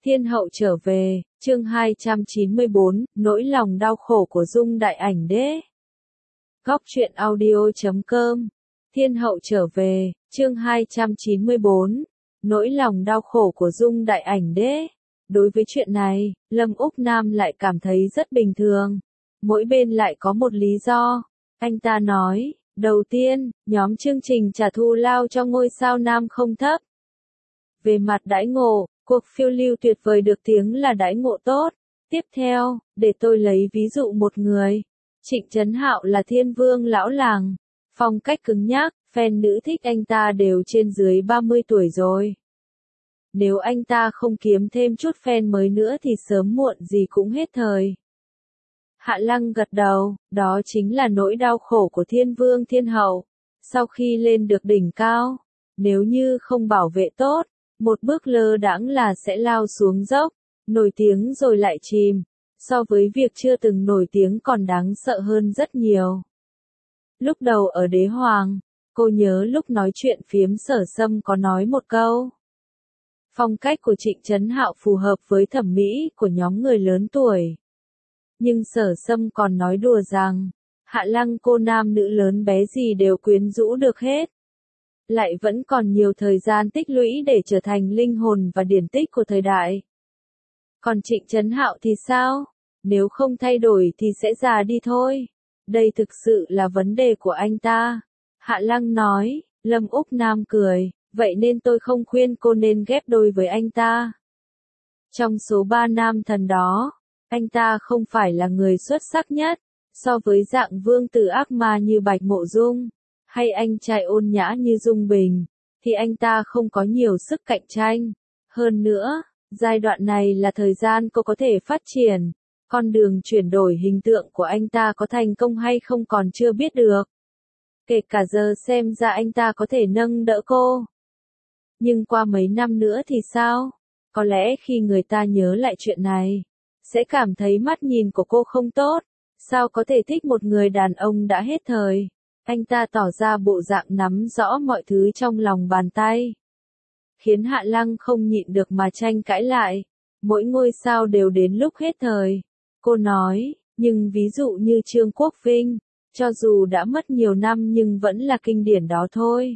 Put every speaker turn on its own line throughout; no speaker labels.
Thiên hậu trở về, chương 294, nỗi lòng đau khổ của Dung Đại Ảnh Đế. Góc truyện audio.com. Thiên hậu trở về, chương 294, nỗi lòng đau khổ của Dung Đại Ảnh Đế. Đối với chuyện này, Lâm Úc Nam lại cảm thấy rất bình thường. Mỗi bên lại có một lý do. Anh ta nói, đầu tiên, nhóm chương trình trả thù lao cho ngôi sao nam không thấp. Về mặt đãi ngộ, cuộc phiêu lưu tuyệt vời được tiếng là đãi ngộ tốt. Tiếp theo, để tôi lấy ví dụ một người. Trịnh Trấn Hạo là thiên vương lão làng. Phong cách cứng nhắc, fan nữ thích anh ta đều trên dưới 30 tuổi rồi. Nếu anh ta không kiếm thêm chút fan mới nữa thì sớm muộn gì cũng hết thời. Hạ Lăng gật đầu, đó chính là nỗi đau khổ của thiên vương thiên hậu. Sau khi lên được đỉnh cao, nếu như không bảo vệ tốt, một bước lơ đãng là sẽ lao xuống dốc, nổi tiếng rồi lại chìm. So với việc chưa từng nổi tiếng còn đáng sợ hơn rất nhiều. Lúc đầu ở Đế Hoàng, cô nhớ lúc nói chuyện phiếm Sở Sâm có nói một câu. Phong cách của Trịnh Trấn Hạo phù hợp với thẩm mỹ của nhóm người lớn tuổi. Nhưng Sở Sâm còn nói đùa rằng, Hạ Lăng cô nam nữ lớn bé gì đều quyến rũ được hết. Lại vẫn còn nhiều thời gian tích lũy để trở thành linh hồn và điển tích của thời đại. Còn Trịnh Trấn Hạo thì sao? Nếu không thay đổi thì sẽ già đi thôi. Đây thực sự là vấn đề của anh ta. Hạ Lăng nói, Lâm Úc Nam cười, vậy nên tôi không khuyên cô nên ghép đôi với anh ta. Trong số 3 nam thần đó, anh ta không phải là người xuất sắc nhất, so với dạng vương tử ác ma như Bạch Mộ Dung, hay anh trai ôn nhã như Dung Bình, thì anh ta không có nhiều sức cạnh tranh. Hơn nữa, giai đoạn này là thời gian cô có thể phát triển. Con đường chuyển đổi hình tượng của anh ta có thành công hay không còn chưa biết được. Kể cả giờ xem ra anh ta có thể nâng đỡ cô. Nhưng qua mấy năm nữa thì sao? Có lẽ khi người ta nhớ lại chuyện này, sẽ cảm thấy mắt nhìn của cô không tốt. Sao có thể thích một người đàn ông đã hết thời? Anh ta tỏ ra bộ dạng nắm rõ mọi thứ trong lòng bàn tay. Khiến Hạ Lăng không nhịn được mà tranh cãi lại. Mỗi ngôi sao đều đến lúc hết thời. Cô nói, nhưng ví dụ như Trương Quốc Vinh, cho dù đã mất nhiều năm nhưng vẫn là kinh điển đó thôi.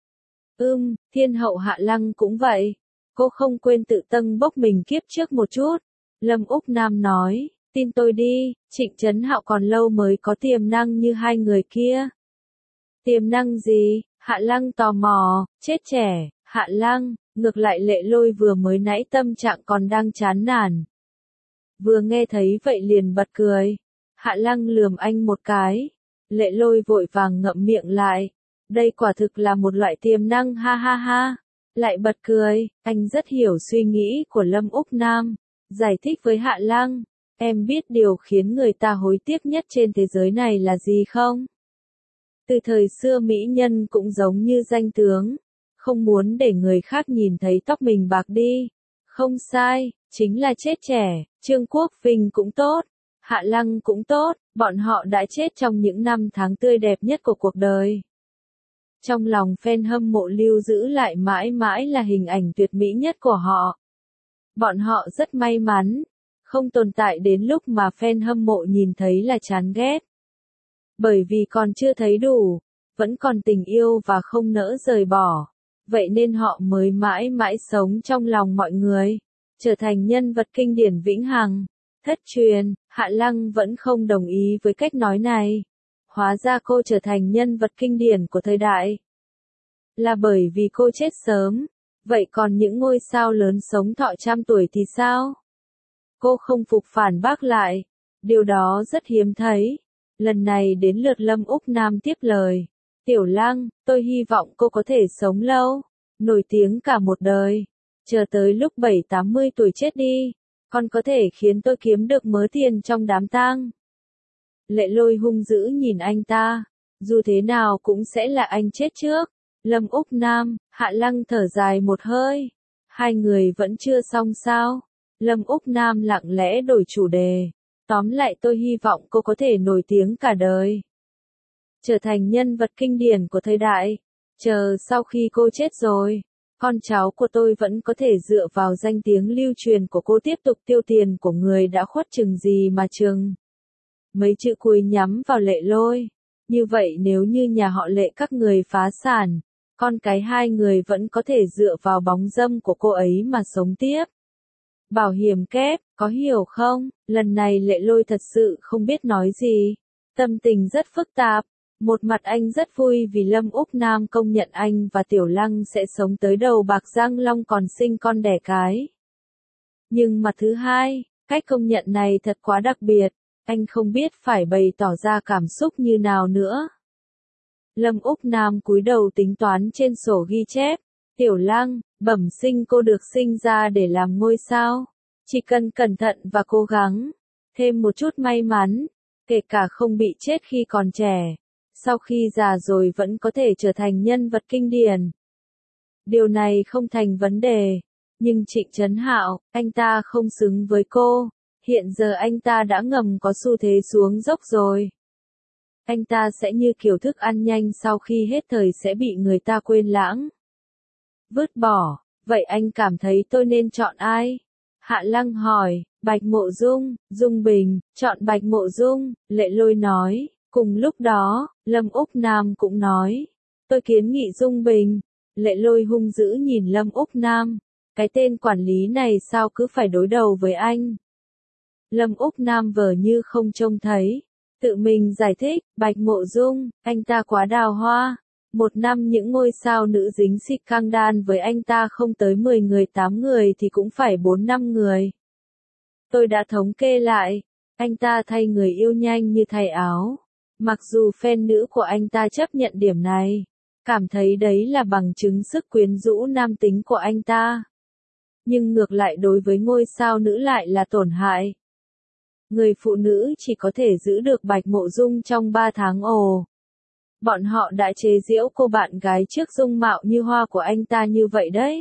Thiên hậu Hạ Lăng cũng vậy. Cô không quên tự tâng bốc mình kiếp trước một chút. Lâm Úc Nam nói, tin tôi đi, Trịnh Trấn Hạo còn lâu mới có tiềm năng như hai người kia. Tiềm năng gì? Hạ Lăng tò mò, chết trẻ, Hạ Lăng, ngược lại Lệ Lôi vừa mới nãy tâm trạng còn đang chán nản. Vừa nghe thấy vậy liền bật cười. Hạ Lăng lườm anh một cái. Lệ Lôi vội vàng ngậm miệng lại. Đây quả thực là một loại tiềm năng ha ha ha. Lại bật cười, anh rất hiểu suy nghĩ của Lâm Úc Nam. Giải thích với Hạ Lăng, em biết điều khiến người ta hối tiếc nhất trên thế giới này là gì không? Từ thời xưa mỹ nhân cũng giống như danh tướng. Không muốn để người khác nhìn thấy tóc mình bạc đi. Không sai, chính là chết trẻ. Trương Quốc Vinh cũng tốt, Hạ Lăng cũng tốt, bọn họ đã chết trong những năm tháng tươi đẹp nhất của cuộc đời. Trong lòng fan hâm mộ lưu giữ lại mãi mãi là hình ảnh tuyệt mỹ nhất của họ. Bọn họ rất may mắn, không tồn tại đến lúc mà fan hâm mộ nhìn thấy là chán ghét. Bởi vì còn chưa thấy đủ, vẫn còn tình yêu và không nỡ rời bỏ. Vậy nên họ mới mãi mãi sống trong lòng mọi người. Trở thành nhân vật kinh điển vĩnh hằng. Thất truyền, Hạ Lăng vẫn không đồng ý với cách nói này. Hóa ra cô trở thành nhân vật kinh điển của thời đại. Là bởi vì cô chết sớm. Vậy còn những ngôi sao lớn sống thọ trăm tuổi thì sao? Cô không phục phản bác lại. Điều đó rất hiếm thấy. Lần này đến lượt Lâm Úc Nam tiếp lời. Tiểu Lăng, tôi hy vọng cô có thể sống lâu. Nổi tiếng cả một đời. Chờ tới lúc 70-80 tuổi chết đi, còn có thể khiến tôi kiếm được mớ tiền trong đám tang. Lệ Lôi hung dữ nhìn anh ta, dù thế nào cũng sẽ là anh chết trước. Lâm Úc Nam, Hạ Lăng thở dài một hơi. Hai người vẫn chưa xong sao? Lâm Úc Nam lặng lẽ đổi chủ đề. Tóm lại tôi hy vọng cô có thể nổi tiếng cả đời. Trở thành nhân vật kinh điển của thời đại. Chờ sau khi cô chết rồi, Con cháu của tôi vẫn có thể dựa vào danh tiếng lưu truyền của cô tiếp tục tiêu tiền của người đã khuất chừng gì mà chừng. Mấy chữ cuối nhắm vào Lệ Lôi. Như vậy nếu như nhà họ Lệ các người phá sản, con cái hai người vẫn có thể dựa vào bóng dâm của cô ấy mà sống tiếp. Bảo hiểm kép, có hiểu không? Lần này Lệ Lôi thật sự không biết nói gì. Tâm tình rất phức tạp. Một mặt anh rất vui vì Lâm Úc Nam công nhận anh và Tiểu Lăng sẽ sống tới đầu bạc răng long còn sinh con đẻ cái. Nhưng mặt thứ hai, cách công nhận này thật quá đặc biệt, anh không biết phải bày tỏ ra cảm xúc như nào nữa. Lâm Úc Nam cúi đầu tính toán trên sổ ghi chép, Tiểu Lăng, bẩm sinh cô được sinh ra để làm ngôi sao. Chỉ cần cẩn thận và cố gắng, thêm một chút may mắn, kể cả không bị chết khi còn trẻ, sau khi già rồi vẫn có thể trở thành nhân vật kinh điển. Điều này không thành vấn đề, nhưng Trịnh Trấn Hạo, anh ta không xứng với cô, hiện giờ anh ta đã ngầm có xu thế xuống dốc rồi. Anh ta sẽ như kiểu thức ăn nhanh sau khi hết thời sẽ bị người ta quên lãng. Vứt bỏ, vậy anh cảm thấy tôi nên chọn ai? Hạ Lăng hỏi, Bạch Mộ Dung, Dung Bình, chọn Bạch Mộ Dung, Lệ Lôi nói. Cùng lúc đó, Lâm Úc Nam cũng nói, tôi kiến nghị Dung Bình. Lệ Lôi hung dữ nhìn Lâm Úc Nam, cái tên quản lý này sao cứ phải đối đầu với anh? Lâm Úc Nam vờ như không trông thấy, tự mình giải thích, Bạch Mộ Dung, anh ta quá đào hoa. Một năm những ngôi sao nữ dính xịt căng đan với anh ta không tới 10 người 8 người thì cũng phải 4-5 người. Tôi đã thống kê lại, anh ta thay người yêu nhanh như thay áo. Mặc dù fan nữ của anh ta chấp nhận điểm này, cảm thấy đấy là bằng chứng sức quyến rũ nam tính của anh ta. Nhưng ngược lại đối với ngôi sao nữ lại là tổn hại. Người phụ nữ chỉ có thể giữ được Bạch Mộ Dung trong 3 tháng ồ. Bọn họ đã chế giễu cô bạn gái trước dung mạo như hoa của anh ta như vậy đấy.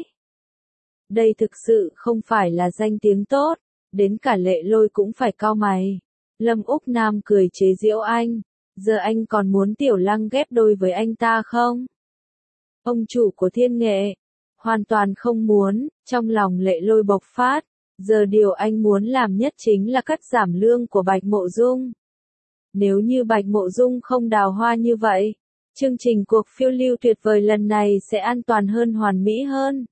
Đây thực sự không phải là danh tiếng tốt, đến cả Lệ Lôi cũng phải cau mày. Lâm Úc Nam cười chế giễu anh, giờ anh còn muốn Tiểu Lăng ghép đôi với anh ta không? Ông chủ của Thiên Nghệ, hoàn toàn không muốn, trong lòng Lệ Lôi bộc phát, giờ điều anh muốn làm nhất chính là cắt giảm lương của Bạch Mộ Dung. Nếu như Bạch Mộ Dung không đào hoa như vậy, chương trình cuộc phiêu lưu tuyệt vời lần này sẽ an toàn hơn hoàn mỹ hơn.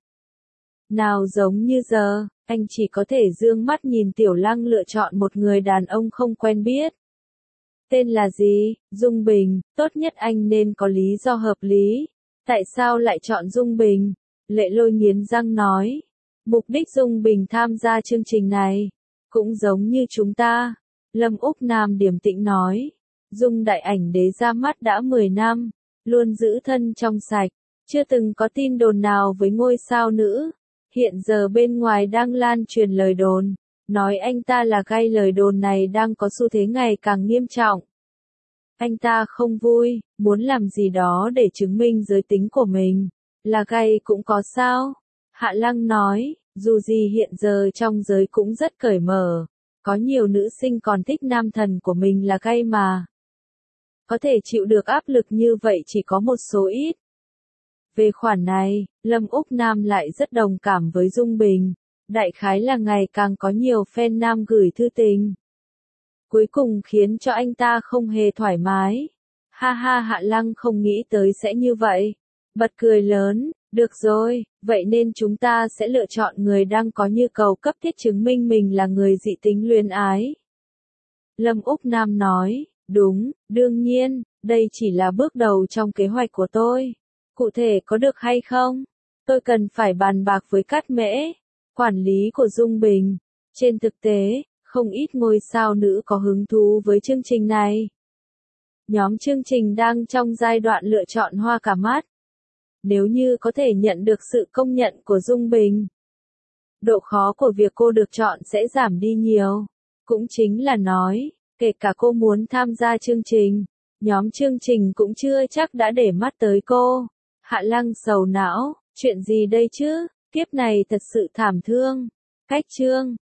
Nào giống như giờ, anh chỉ có thể dương mắt nhìn Tiểu Lăng lựa chọn một người đàn ông không quen biết. Tên là gì? Dung Bình, tốt nhất anh nên có lý do hợp lý. Tại sao lại chọn Dung Bình? Lệ Lôi nghiến răng nói. Mục đích Dung Bình tham gia chương trình này, cũng giống như chúng ta. Lâm Úc Nam điềm tĩnh nói. Dung Đại Ảnh Đế ra mắt đã 10 năm, luôn giữ thân trong sạch, chưa từng có tin đồn nào với ngôi sao nữ. Hiện giờ bên ngoài đang lan truyền lời đồn, nói anh ta là gay, lời đồn này đang có xu thế ngày càng nghiêm trọng. Anh ta không vui, muốn làm gì đó để chứng minh giới tính của mình. Là gay cũng có sao? Hạ Lăng nói, dù gì hiện giờ trong giới cũng rất cởi mở. Có nhiều nữ sinh còn thích nam thần của mình là gay mà. Có thể chịu được áp lực như vậy chỉ có một số ít. Về khoản này, Lâm Úc Nam lại rất đồng cảm với Dung Bình. Đại khái là ngày càng có nhiều fan nam gửi thư tình. Cuối cùng khiến cho anh ta không hề thoải mái. Ha ha, Hạ Lăng không nghĩ tới sẽ như vậy. Bật cười lớn, được rồi, vậy nên chúng ta sẽ lựa chọn người đang có nhu cầu cấp thiết chứng minh mình là người dị tính luyến ái. Lâm Úc Nam nói, đúng, đương nhiên, đây chỉ là bước đầu trong kế hoạch của tôi. Cụ thể có được hay không? Tôi cần phải bàn bạc với Cát Mễ, quản lý của Dung Bình. Trên thực tế, không ít ngôi sao nữ có hứng thú với chương trình này. Nhóm chương trình đang trong giai đoạn lựa chọn hoa cả mắt. Nếu như có thể nhận được sự công nhận của Dung Bình, độ khó của việc cô được chọn sẽ giảm đi nhiều. Cũng chính là nói, kể cả cô muốn tham gia chương trình, nhóm chương trình cũng chưa chắc đã để mắt tới cô. Hạ Lăng sầu não, chuyện gì đây chứ, kiếp này thật sự thảm thương. Cách chương